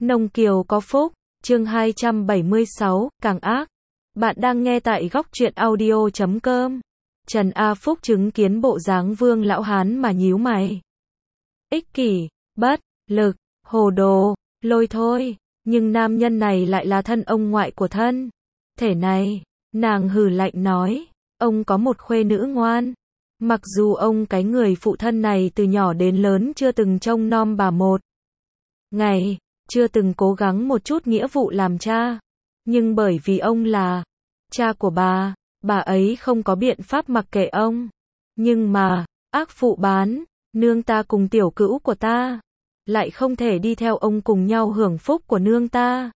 Nông Kiều có phúc, chương 276, càng ác. Bạn đang nghe tại góc truyện audio.com. Trần A Phúc chứng kiến bộ dáng Vương lão hán mà nhíu mày. Ích kỷ, bất lực, hồ đồ, lôi thôi, nhưng nam nhân này lại là thân ông ngoại của thân thể này. Nàng hừ lạnh nói, ông có một khuê nữ ngoan. Mặc dù ông cái người phụ thân này từ nhỏ đến lớn chưa từng trông nom bà một ngày, chưa từng cố gắng một chút nghĩa vụ làm cha. Nhưng bởi vì ông là cha của bà ấy không có biện pháp mặc kệ ông. Nhưng mà, ác phụ bán, nương ta cùng tiểu cữu của ta, lại không thể đi theo ông cùng nhau hưởng phúc của nương ta.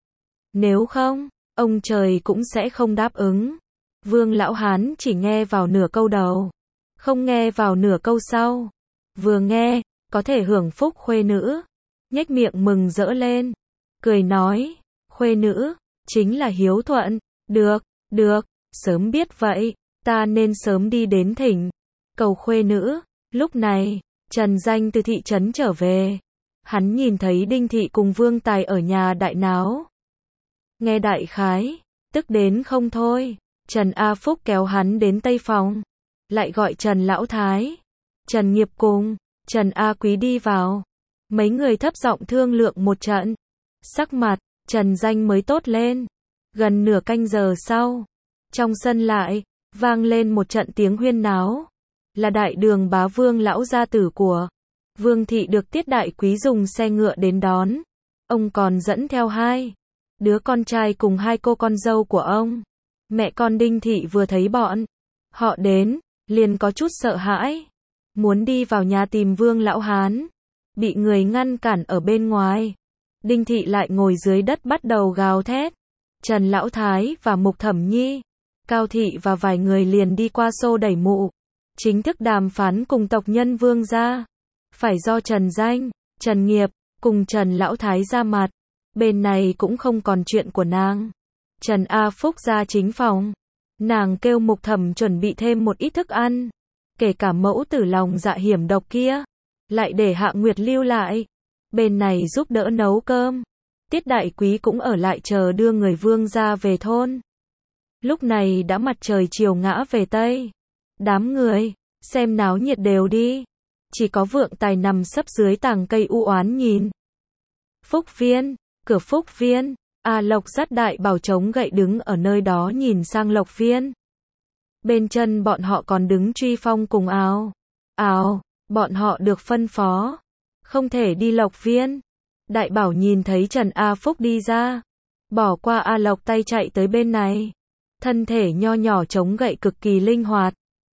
Nếu không, ông trời cũng sẽ không đáp ứng. Vương lão hán chỉ nghe vào nửa câu đầu, không nghe vào nửa câu sau. Vừa nghe, có thể hưởng phúc khuê nữ, nhếch miệng mừng rỡ lên, cười nói, khuê nữ, chính là hiếu thuận, được, sớm biết vậy, ta nên sớm đi đến thỉnh cầu khuê nữ. Lúc này, Trần Danh từ thị trấn trở về, hắn nhìn thấy Đinh Thị cùng Vương Tài ở nhà đại náo. Nghe đại khái, tức đến không thôi, Trần A Phúc kéo hắn đến tây phòng, lại gọi Trần Lão Thái, Trần Nghiệp cùng Trần A Quý đi vào. Mấy người thấp giọng thương lượng một trận, sắc mặt Trần Danh mới tốt lên. Gần nửa canh giờ sau, trong sân lại vang lên một trận tiếng huyên náo. Là đại đường bá Vương lão gia tử của Vương thị được Tiết Đại Quý dùng xe ngựa đến đón. Ông còn dẫn theo hai đứa con trai cùng hai cô con dâu của ông. Mẹ con Đinh Thị vừa thấy bọn họ đến, liền có chút sợ hãi, muốn đi vào nhà tìm Vương lão hán, bị người ngăn cản ở bên ngoài. Đinh Thị lại ngồi dưới đất bắt đầu gào thét. Trần Lão Thái và Mục Thẩm Nhi, Cao Thị và vài người liền đi qua xô đẩy mụ, chính thức đàm phán cùng tộc nhân Vương gia. Phải do Trần Danh, Trần Nghiệp, cùng Trần Lão Thái ra mặt. Bên này cũng không còn chuyện của nàng. Trần A Phúc ra chính phòng. Nàng kêu Mục Thẩm chuẩn bị thêm một ít thức ăn. Kể cả mẫu tử lòng dạ hiểm độc kia, lại để Hạ Nguyệt lưu lại. Bên này giúp đỡ nấu cơm. Tiết Đại Quý cũng ở lại chờ đưa người Vương gia về thôn. Lúc này đã mặt trời chiều ngã về Tây. Đám người, xem náo nhiệt đều đi. Chỉ có Vượng Tài nằm sấp dưới tàng cây u oán nhìn. Phúc Viên, cửa Phúc Viên, A Lộc dắt Đại Bảo chống gậy đứng ở nơi đó nhìn sang Lộc Viên. Bên chân bọn họ còn đứng Truy Phong cùng Ào, bọn họ được phân phó, không thể đi Lộc Viên. Đại Bảo nhìn thấy Trần A Phúc đi ra, bỏ qua A Lộc tay chạy tới bên này. Thân thể nho nhỏ chống gậy cực kỳ linh hoạt.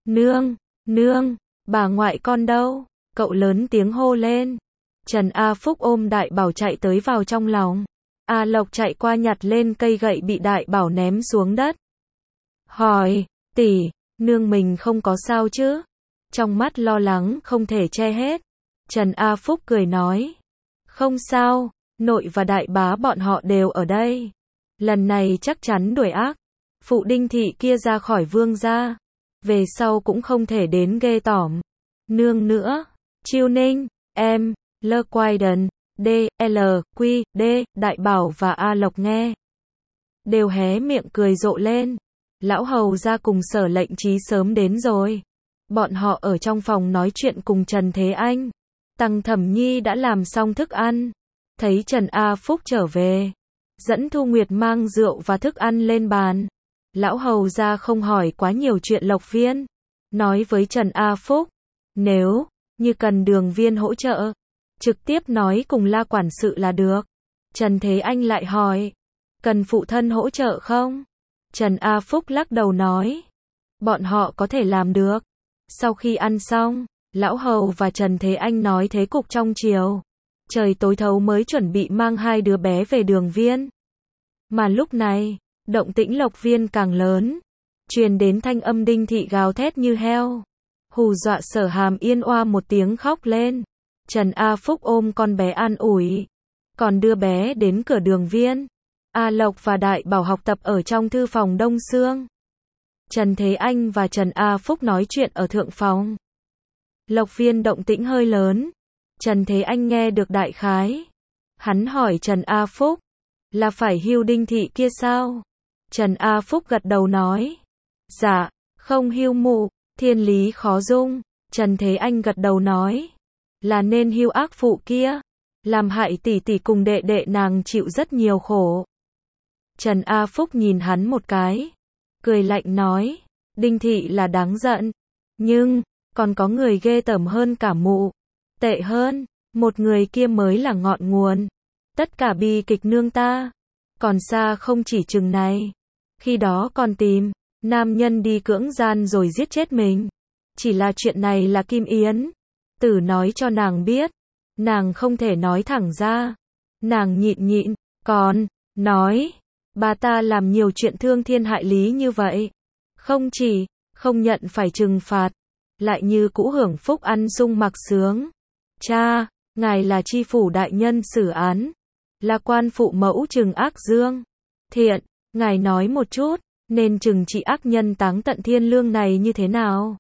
Nương, bà ngoại con đâu? Cậu lớn tiếng hô lên. Trần A Phúc ôm Đại Bảo chạy tới vào trong lòng. A Lộc chạy qua nhặt lên cây gậy bị Đại Bảo ném xuống đất. Hỏi, tỷ, nương mình không có sao chứ? Trong mắt lo lắng không thể che hết. Trần A Phúc cười nói, không sao, nội và đại bá bọn họ đều ở đây. Lần này chắc chắn đuổi ác phụ Đinh Thị kia ra khỏi Vương gia. Về sau cũng không thể đến ghê tởm nương nữa. Chiêu Ninh, em, Lơ Quai Đần, D, L, Q, D, Đại Bảo và A Lộc nghe đều hé miệng cười rộ lên. Lão hầu ra cùng Sở Lệnh Trí sớm đến rồi. Bọn họ ở trong phòng nói chuyện cùng Trần Thế Anh. Tăng Thẩm Nhi đã làm xong thức ăn. Thấy Trần A Phúc trở về, dẫn Thu Nguyệt mang rượu và thức ăn lên bàn. Lão hầu ra không hỏi quá nhiều chuyện Lộc Viên, nói với Trần A Phúc, nếu như cần Đường Viên hỗ trợ, trực tiếp nói cùng La quản sự là được. Trần Thế Anh lại hỏi, cần phụ thân hỗ trợ không? Trần A Phúc lắc đầu nói, bọn họ có thể làm được. Sau khi ăn xong, Lão hầu và Trần Thế Anh nói thế cục trong chiều. Trời tối thấu mới chuẩn bị mang hai đứa bé về Đường Viên. Mà lúc này, động tĩnh Lộc Viên càng lớn, truyền đến thanh âm Đinh Thị gào thét như heo, hù dọa Sở Hàm Yên oa một tiếng khóc lên. Trần A Phúc ôm con bé an ủi, còn đưa bé đến cửa Đường Viên. A Lộc và Đại Bảo học tập ở trong thư phòng Đông Sương. Trần Thế Anh và Trần A Phúc nói chuyện ở thượng phòng. Lộc Viên động tĩnh hơi lớn, Trần Thế Anh nghe được đại khái. Hắn hỏi Trần A Phúc, là phải hưu Đinh Thị kia sao? Trần A Phúc gật đầu nói, dạ, không hưu mụ, thiên lý khó dung. Trần Thế Anh gật đầu nói, là nên hưu ác phụ kia, làm hại tỷ tỷ cùng đệ đệ nàng chịu rất nhiều khổ. Trần A Phúc nhìn hắn một cái, cười lạnh nói, Đinh Thị là đáng giận, nhưng còn có người ghê tởm hơn cả mụ, tệ hơn, một người kia mới là ngọn nguồn. Tất cả bi kịch nương ta, còn xa không chỉ chừng này. Khi đó còn tìm nam nhân đi cưỡng gian rồi giết chết mình. Chỉ là chuyện này là Kim Yến Tử nói cho nàng biết, nàng không thể nói thẳng ra. Nàng nhịn nhịn, còn nói, bà ta làm nhiều chuyện thương thiên hại lý như vậy, không chỉ không nhận phải trừng phạt, lại như cũ hưởng phúc ăn sung mặc sướng. Cha, ngài là tri phủ đại nhân xử án, là quan phụ mẫu trừng ác dương thiện, ngài nói một chút, nên trừng trị ác nhân táng tận thiên lương này như thế nào?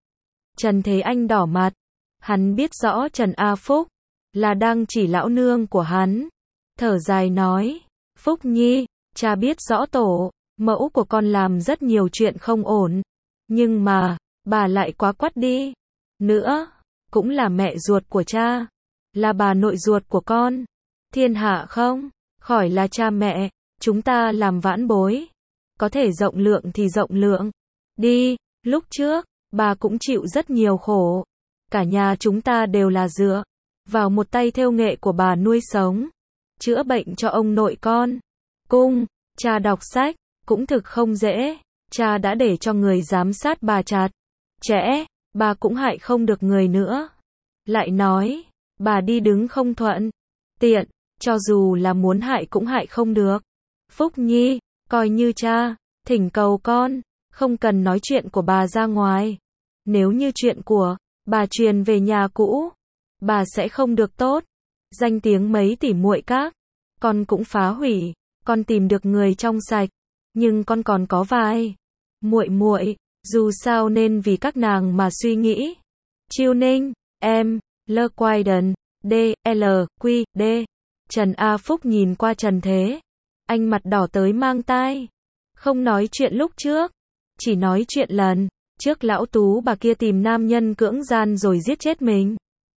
Trần Thế Anh đỏ mặt, hắn biết rõ Trần A Phúc là đang chỉ lão nương của hắn, thở dài nói, Phúc Nhi, cha biết rõ tổ mẫu của con làm rất nhiều chuyện không ổn, nhưng mà bà lại quá quắt đi. Nữa, cũng là mẹ ruột của cha, là bà nội ruột của con. Thiên hạ không khỏi là cha mẹ, chúng ta làm vãn bối, có thể rộng lượng thì rộng lượng đi. Lúc trước bà cũng chịu rất nhiều khổ, cả nhà chúng ta đều là dựa vào một tay thêu nghệ của bà nuôi sống, chữa bệnh cho ông nội con. Cung cha đọc sách cũng thực không dễ, cha đã để cho người giám sát bà chặt chẽ, bà cũng hại không được người nữa. Lại nói, bà đi đứng không thuận tiện, cho dù là muốn hại cũng hại không được. Phúc Nhi, coi như cha thỉnh cầu con, không cần nói chuyện của bà ra ngoài. Nếu như chuyện của bà truyền về nhà cũ, bà sẽ không được tốt. Danh tiếng mấy tỷ muội các con cũng phá hủy. Con tìm được người trong sạch, nhưng con còn có vài muội muội, dù sao nên vì các nàng mà suy nghĩ. Chiêu Ninh, em, L. Quaiden, D. L. Q. D. Trần A Phúc nhìn qua Trần Thế Anh, mặt đỏ tới mang tai. Không nói chuyện lúc trước, chỉ nói chuyện lần trước lão tú bà kia tìm nam nhân cưỡng gian rồi giết chết mình.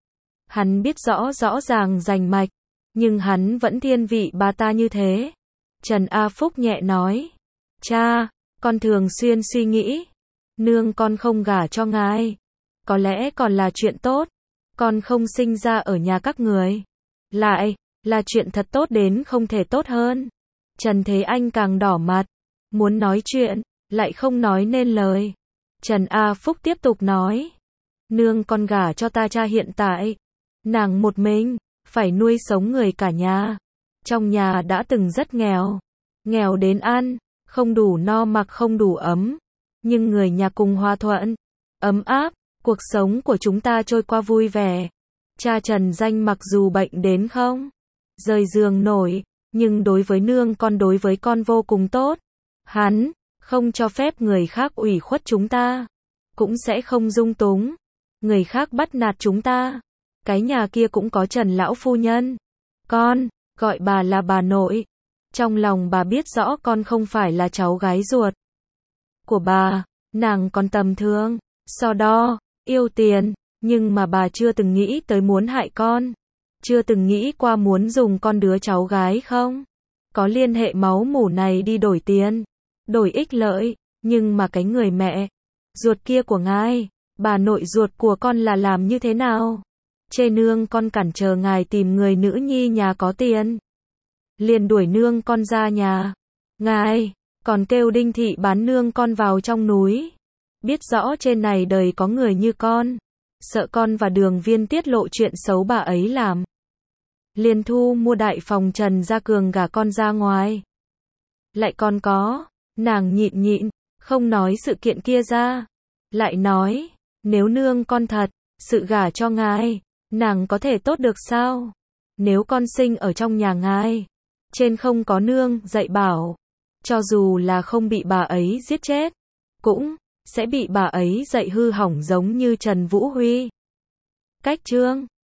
Hắn biết rõ ràng rành mạch, nhưng hắn vẫn thiên vị bà ta như thế. Trần A Phúc nhẹ nói, cha, con thường xuyên suy nghĩ, nương con không gả cho ngài, có lẽ còn là chuyện tốt, con không sinh ra ở nhà các người, lại là chuyện thật tốt đến không thể tốt hơn. Trần Thế Anh càng đỏ mặt, muốn nói chuyện, lại không nói nên lời. Trần A Phúc tiếp tục nói, nương con gả cho ta cha hiện tại, nàng một mình, phải nuôi sống người cả nhà. Trong nhà đã từng rất nghèo, nghèo đến ăn không đủ no mặc không đủ ấm, nhưng người nhà cùng hòa thuận, ấm áp, cuộc sống của chúng ta trôi qua vui vẻ. Cha Trần Danh mặc dù bệnh đến không rời giường nổi, nhưng đối với nương con, đối với con vô cùng tốt. Hắn không cho phép người khác ủy khuất chúng ta, cũng sẽ không dung túng người khác bắt nạt chúng ta. Cái nhà kia cũng có Trần lão phu nhân, con gọi bà là bà nội. Trong lòng bà biết rõ con không phải là cháu gái ruột của bà, nàng còn tầm thường, so đo, yêu tiền, nhưng mà bà chưa từng nghĩ tới muốn hại con, chưa từng nghĩ qua muốn dùng con đứa cháu gái không có liên hệ máu mủ này đi đổi tiền, đổi ích lợi. Nhưng mà cái người mẹ ruột kia của ngài, bà nội ruột của con là làm như thế nào? Chê nương con cản trở ngài tìm người nữ nhi nhà có tiền, liền đuổi nương con ra nhà. Ngài còn kêu Đinh Thị bán nương con vào trong núi. Biết rõ trên này đời có người như con, sợ con và Đường Viên tiết lộ chuyện xấu bà ấy làm, liền thu mua đại phòng Trần Gia Cường gả con ra ngoài. Lại còn có, nàng nhịn nhịn, không nói sự kiện kia ra, lại nói, nếu nương con thật sự gả cho ngài, nàng có thể tốt được sao? Nếu con sinh ở trong nhà ngài, trên không có nương dạy bảo, cho dù là không bị bà ấy giết chết, cũng sẽ bị bà ấy dạy hư hỏng giống như Trần Vũ Huy. Cách chương